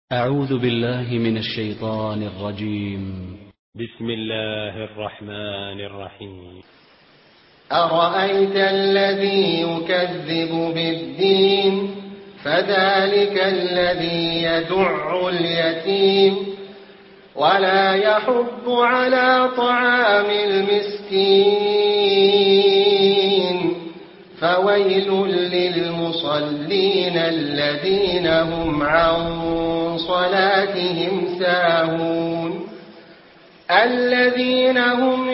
أعوذ بالله من الشيطان الرجيم. بسم الله الرحمن الرحيم. أرأيت الذي يكذب بالدين فذلك الذي يدع اليتيم ولا يحض على طعام المسكين فويل للمصلين الذين هم عن صلاتهم ساهون الذين هم